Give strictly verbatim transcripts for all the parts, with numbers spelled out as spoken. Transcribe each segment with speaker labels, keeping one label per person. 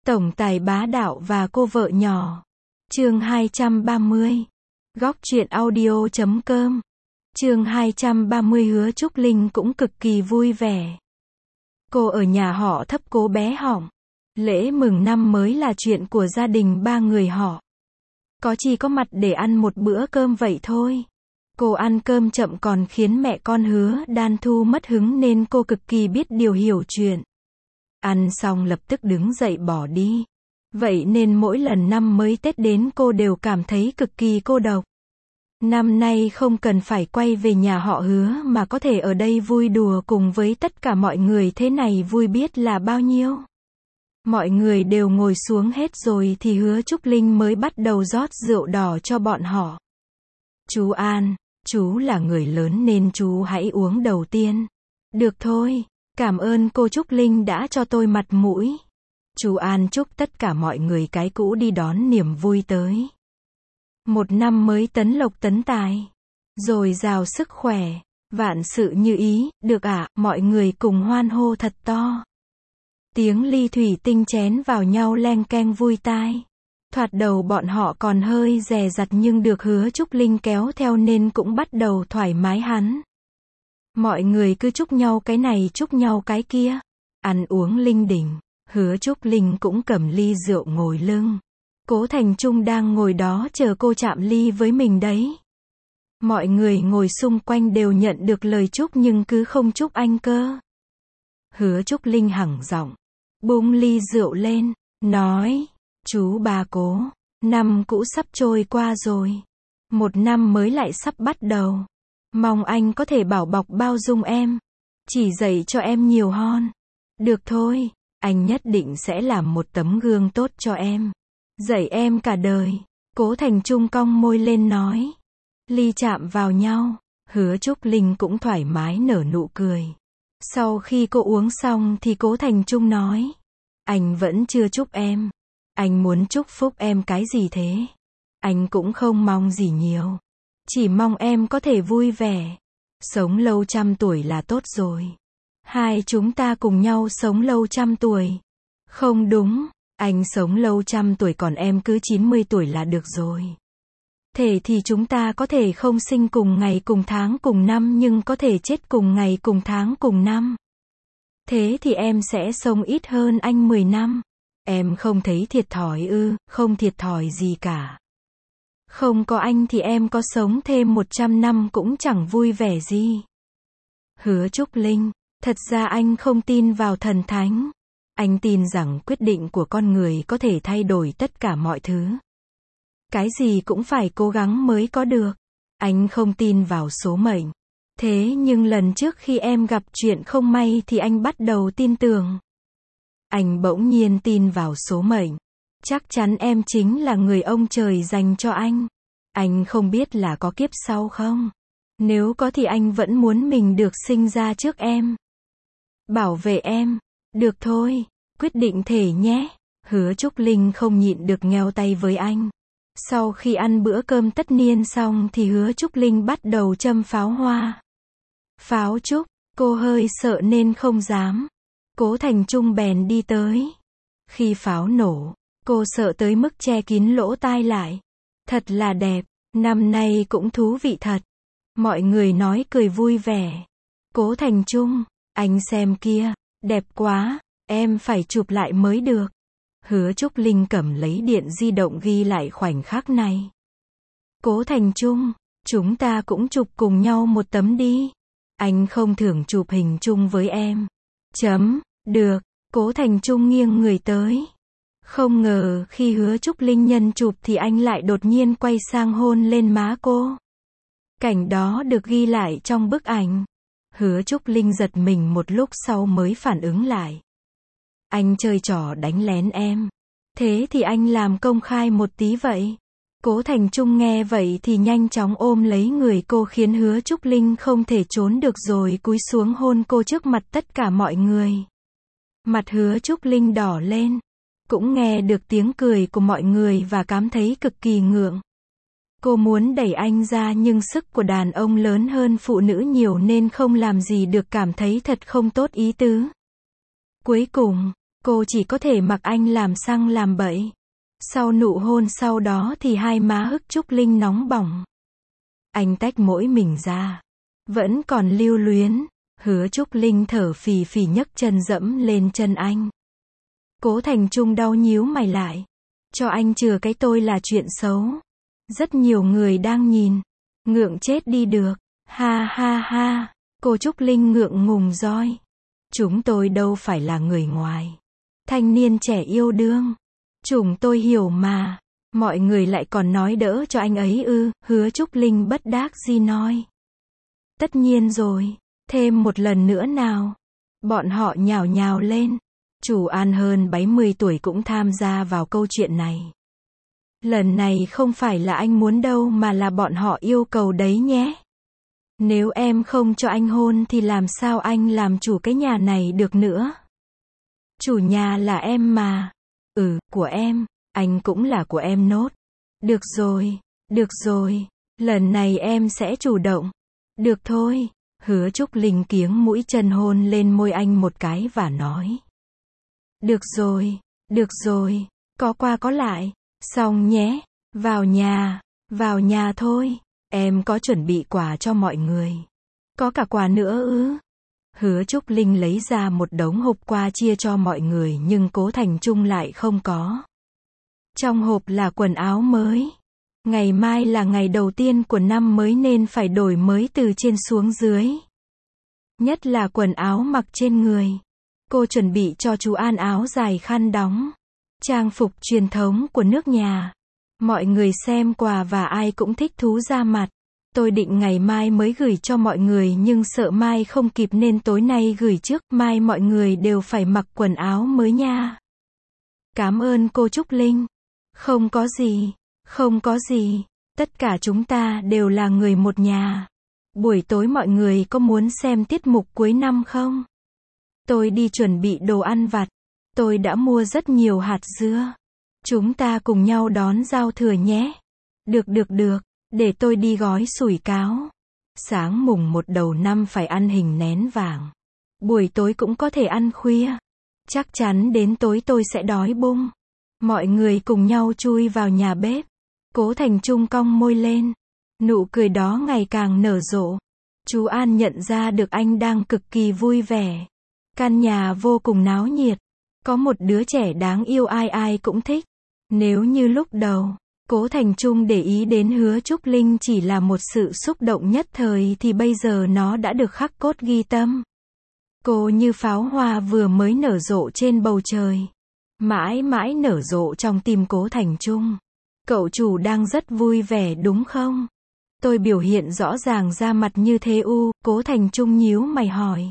Speaker 1: Tổng tài bá đạo và cô vợ nhỏ. Chương hai trăm ba mươi. Góc truyện audio chấm com. Chương hai trăm ba mươi. Hứa Trúc Linh cũng cực kỳ vui vẻ. Cô ở nhà họ Thấp Cố bé hỏng. Lễ mừng năm mới là chuyện của gia đình ba người họ. Có chi có mặt để ăn một bữa cơm vậy thôi. Cô ăn cơm chậm còn khiến mẹ con Hứa Đan Thu mất hứng nên cô cực kỳ biết điều hiểu chuyện. Ăn xong lập tức đứng dậy bỏ đi. Vậy nên mỗi lần năm mới Tết đến cô đều cảm thấy cực kỳ cô độc. Năm nay không cần phải quay về nhà họ Hứa mà có thể ở đây vui đùa cùng với tất cả mọi người, thế này vui biết là bao nhiêu. Mọi người đều ngồi xuống hết rồi thì Hứa Trúc Linh mới bắt đầu rót rượu đỏ cho bọn họ. Chú An, chú là người lớn nên chú hãy uống đầu tiên. Được thôi, cảm ơn cô Trúc Linh đã cho tôi mặt mũi. Chú An chúc tất cả mọi người cái cũ đi đón niềm vui tới. Một năm mới tấn lộc tấn tài, dồi dào sức khỏe, vạn sự như ý, được ạ, à, mọi người cùng hoan hô thật to. Tiếng ly thủy tinh chén vào nhau leng keng vui tai. Thoạt đầu bọn họ còn hơi dè dặt nhưng được Hứa Trúc Linh kéo theo nên cũng bắt đầu thoải mái hẳn. Mọi người cứ chúc nhau cái này chúc nhau cái kia, ăn uống linh đình. Hứa Trúc Linh cũng cầm ly rượu ngồi lưng. Cố Thành Trung đang ngồi đó chờ cô chạm ly với mình đấy. Mọi người ngồi xung quanh đều nhận được lời chúc nhưng cứ không chúc anh cơ. Hứa Trúc Linh hẳng giọng, bung ly rượu lên, nói, chú ba Cố, năm cũ sắp trôi qua rồi. Một năm mới lại sắp bắt đầu. Mong anh có thể bảo bọc bao dung em. Chỉ dạy cho em nhiều hơn. Được thôi, anh nhất định sẽ làm một tấm gương tốt cho em. Dạy em cả đời. Cố Thành Trung cong môi lên nói. Ly chạm vào nhau. Hứa Trúc Linh cũng thoải mái nở nụ cười. Sau khi cô uống xong thì Cố Thành Trung nói. Anh vẫn chưa chúc em. Anh muốn chúc phúc em cái gì thế? Anh cũng không mong gì nhiều. Chỉ mong em có thể vui vẻ. Sống lâu trăm tuổi là tốt rồi. Hai chúng ta cùng nhau sống lâu trăm tuổi. Không đúng, anh sống lâu trăm tuổi còn em cứ chín mươi tuổi là được rồi. Thế thì chúng ta có thể không sinh cùng ngày cùng tháng cùng năm nhưng có thể chết cùng ngày cùng tháng cùng năm. Thế thì em sẽ sống ít hơn anh mười năm. Em không thấy thiệt thòi ư? Không thiệt thòi gì cả. Không có anh thì em có sống thêm một trăm năm cũng chẳng vui vẻ gì. Hứa Trúc Linh, thật ra anh không tin vào thần thánh. Anh tin rằng quyết định của con người có thể thay đổi tất cả mọi thứ. Cái gì cũng phải cố gắng mới có được. Anh không tin vào số mệnh. Thế nhưng lần trước khi em gặp chuyện không may thì anh bắt đầu tin tưởng. Anh bỗng nhiên tin vào số mệnh. Chắc chắn em chính là người ông trời dành cho anh. Anh không biết là có kiếp sau không? Nếu có thì anh vẫn muốn mình được sinh ra trước em. Bảo vệ em. Được thôi, quyết định thể nhé. Hứa Trúc Linh không nhịn được ngheo tay với anh. Sau khi ăn bữa cơm tất niên xong thì Hứa Trúc Linh bắt đầu châm pháo hoa. Pháo trúc, cô hơi sợ nên không dám. Cố Thành Trung bèn đi tới. Khi pháo nổ, cô sợ tới mức che kín lỗ tai lại. Thật là đẹp, năm nay cũng thú vị thật. Mọi người nói cười vui vẻ. Cố Thành Trung, anh xem kia, đẹp quá, em phải chụp lại mới được. Hứa Trúc Linh cầm lấy điện di động ghi lại khoảnh khắc này. Cố Thành Trung, chúng ta cũng chụp cùng nhau một tấm đi. Anh không thường chụp hình chung với em. Chấm, được, Cố Thành Trung nghiêng người tới. Không ngờ khi Hứa Trúc Linh nhân chụp thì anh lại đột nhiên quay sang hôn lên má cô. Cảnh đó được ghi lại trong bức ảnh. Hứa Trúc Linh giật mình một lúc sau mới phản ứng lại. Anh chơi trò đánh lén em. Thế thì anh làm công khai một tí vậy. Cố Thành Trung nghe vậy thì nhanh chóng ôm lấy người cô khiến Hứa Trúc Linh không thể trốn được rồi cúi xuống hôn cô trước mặt tất cả mọi người. Mặt Hứa Trúc Linh đỏ lên. Cũng nghe được tiếng cười của mọi người và cảm thấy cực kỳ ngượng. Cô muốn đẩy anh ra nhưng sức của đàn ông lớn hơn phụ nữ nhiều nên không làm gì được, cảm thấy thật không tốt ý tứ. Cuối cùng, Cô chỉ có thể mặc anh làm xăng làm bậy. Sau nụ hôn sau đó thì hai má Hức Trúc Linh nóng bỏng. Anh tách mỗi mình ra. Vẫn còn lưu luyến. Hứa Trúc Linh thở phì phì nhấc chân dẫm lên chân anh. Cố Thành Trung đau nhíu mày lại. Cho anh chừa cái tôi là chuyện xấu. Rất nhiều người đang nhìn. Ngượng chết đi được. Ha ha ha. Cô Trúc Linh ngượng ngùng roi. Chúng tôi đâu phải là người ngoài. Thanh niên trẻ yêu đương. Chúng tôi hiểu mà. Mọi người lại còn nói đỡ cho anh ấy ư. Hứa Trúc Linh bất đắc dĩ nói. Tất nhiên rồi. Thêm một lần nữa nào. Bọn họ nhào nhào lên. Chủ An hơn bảy mươi tuổi cũng tham gia vào câu chuyện này. Lần này không phải là anh muốn đâu mà là bọn họ yêu cầu đấy nhé. Nếu em không cho anh hôn thì làm sao anh làm chủ cái nhà này được nữa. Chủ nhà là em mà. Ừ, của em. Anh cũng là của em nốt. Được rồi, được rồi. Lần này em sẽ chủ động. Được thôi. Hứa Trúc Linh kiếng mũi chân hôn lên môi anh một cái và nói. Được rồi, được rồi. Có qua có lại. Xong nhé. Vào nhà. Vào nhà thôi. Em có chuẩn bị quà cho mọi người. Có cả quà nữa ư? Hứa Trúc Linh lấy ra một đống hộp quà chia cho mọi người nhưng Cố Thành Trung lại không có. Trong hộp là quần áo mới. Ngày mai là ngày đầu tiên của năm mới nên phải đổi mới từ trên xuống dưới. Nhất là quần áo mặc trên người. Cô chuẩn bị cho chú An áo dài khăn đóng. Trang phục truyền thống của nước nhà. Mọi người xem quà và ai cũng thích thú ra mặt. Tôi định ngày mai mới gửi cho mọi người nhưng sợ mai không kịp nên tối nay gửi trước. Mai mọi người đều phải mặc quần áo mới nha. Cảm ơn cô Trúc Linh. Không có gì. Không có gì. Tất cả chúng ta đều là người một nhà. Buổi tối mọi người có muốn xem tiết mục cuối năm không? Tôi đi chuẩn bị đồ ăn vặt. Tôi đã mua rất nhiều hạt dưa. Chúng ta cùng nhau đón giao thừa nhé. Được được được. Để tôi đi gói sủi cáo. Sáng mùng một đầu năm phải ăn hình nén vàng. Buổi tối cũng có thể ăn khuya. Chắc chắn đến tối tôi sẽ đói bụng. Mọi người cùng nhau chui vào nhà bếp. Cố Thành Trung cong môi lên. Nụ cười đó ngày càng nở rộ. Chú An nhận ra được anh đang cực kỳ vui vẻ. Căn nhà vô cùng náo nhiệt. Có một đứa trẻ đáng yêu ai ai cũng thích. Nếu như lúc đầu, Cố Thành Trung để ý đến Hứa Trúc Linh chỉ là một sự xúc động nhất thời thì bây giờ nó đã được khắc cốt ghi tâm. Cô như pháo hoa vừa mới nở rộ trên bầu trời. Mãi mãi nở rộ trong tim Cố Thành Trung. Cậu chủ đang rất vui vẻ đúng không? Tôi biểu hiện rõ ràng ra mặt như thế u, Cố Thành Trung nhíu mày hỏi.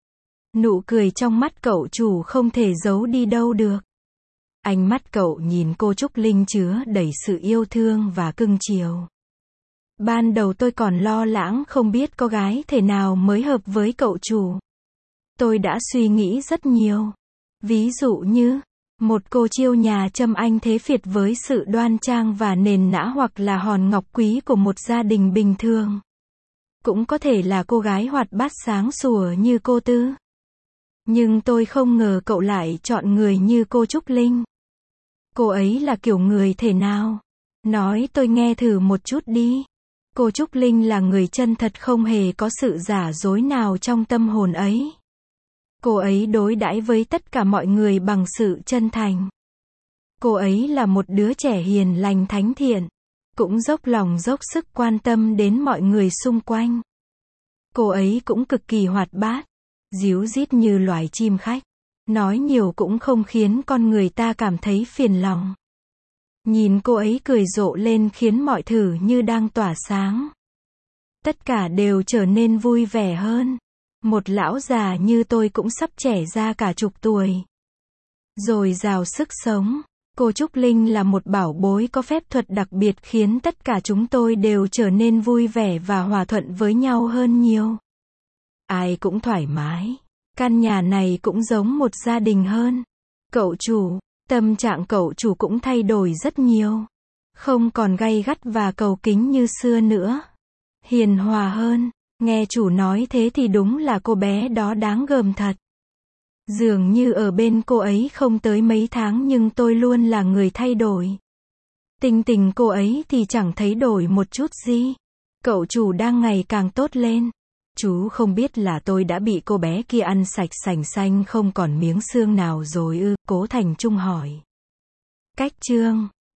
Speaker 1: Nụ cười trong mắt cậu chủ không thể giấu đi đâu được. Ánh mắt cậu nhìn cô Trúc Linh chứa đầy sự yêu thương và cưng chiều. Ban đầu tôi còn lo lắng không biết có gái thể nào mới hợp với cậu chủ. Tôi đã suy nghĩ rất nhiều. Ví dụ như, một cô chiêu nhà châm anh thế Việt với sự đoan trang và nền nã hoặc là hòn ngọc quý của một gia đình bình thường. Cũng có thể là cô gái hoạt bát sáng sủa như cô Tư. Nhưng tôi không ngờ cậu lại chọn người như cô Trúc Linh. Cô ấy là kiểu người thể nào? Nói tôi nghe thử một chút đi. Cô Trúc Linh là người chân thật không hề có sự giả dối nào trong tâm hồn ấy. Cô ấy đối đãi với tất cả mọi người bằng sự chân thành. Cô ấy là một đứa trẻ hiền lành thánh thiện. Cũng dốc lòng dốc sức quan tâm đến mọi người xung quanh. Cô ấy cũng cực kỳ hoạt bát. Díu dít như loài chim khách. Nói nhiều cũng không khiến con người ta cảm thấy phiền lòng. Nhìn cô ấy cười rộ lên khiến mọi thứ như đang tỏa sáng. Tất cả đều trở nên vui vẻ hơn. Một lão già như tôi cũng sắp trẻ ra cả chục tuổi. Rồi dào sức sống. Cô Trúc Linh là một bảo bối có phép thuật đặc biệt khiến tất cả chúng tôi đều trở nên vui vẻ và hòa thuận với nhau hơn nhiều. Ai cũng thoải mái. Căn nhà này cũng giống một gia đình hơn. Cậu chủ, tâm trạng cậu chủ cũng thay đổi rất nhiều. Không còn gay gắt và cầu kính như xưa nữa. Hiền hòa hơn. Nghe chủ nói thế thì đúng là cô bé đó đáng gờm thật. Dường như ở bên cô ấy không tới mấy tháng nhưng tôi luôn là người thay đổi. Tình tình cô ấy thì chẳng thấy đổi một chút gì. Cậu chủ đang ngày càng tốt lên. Chú không biết là tôi đã bị cô bé kia ăn sạch sành xanh không còn miếng xương nào rồi ư? Cố Thành Trung hỏi. Cách chương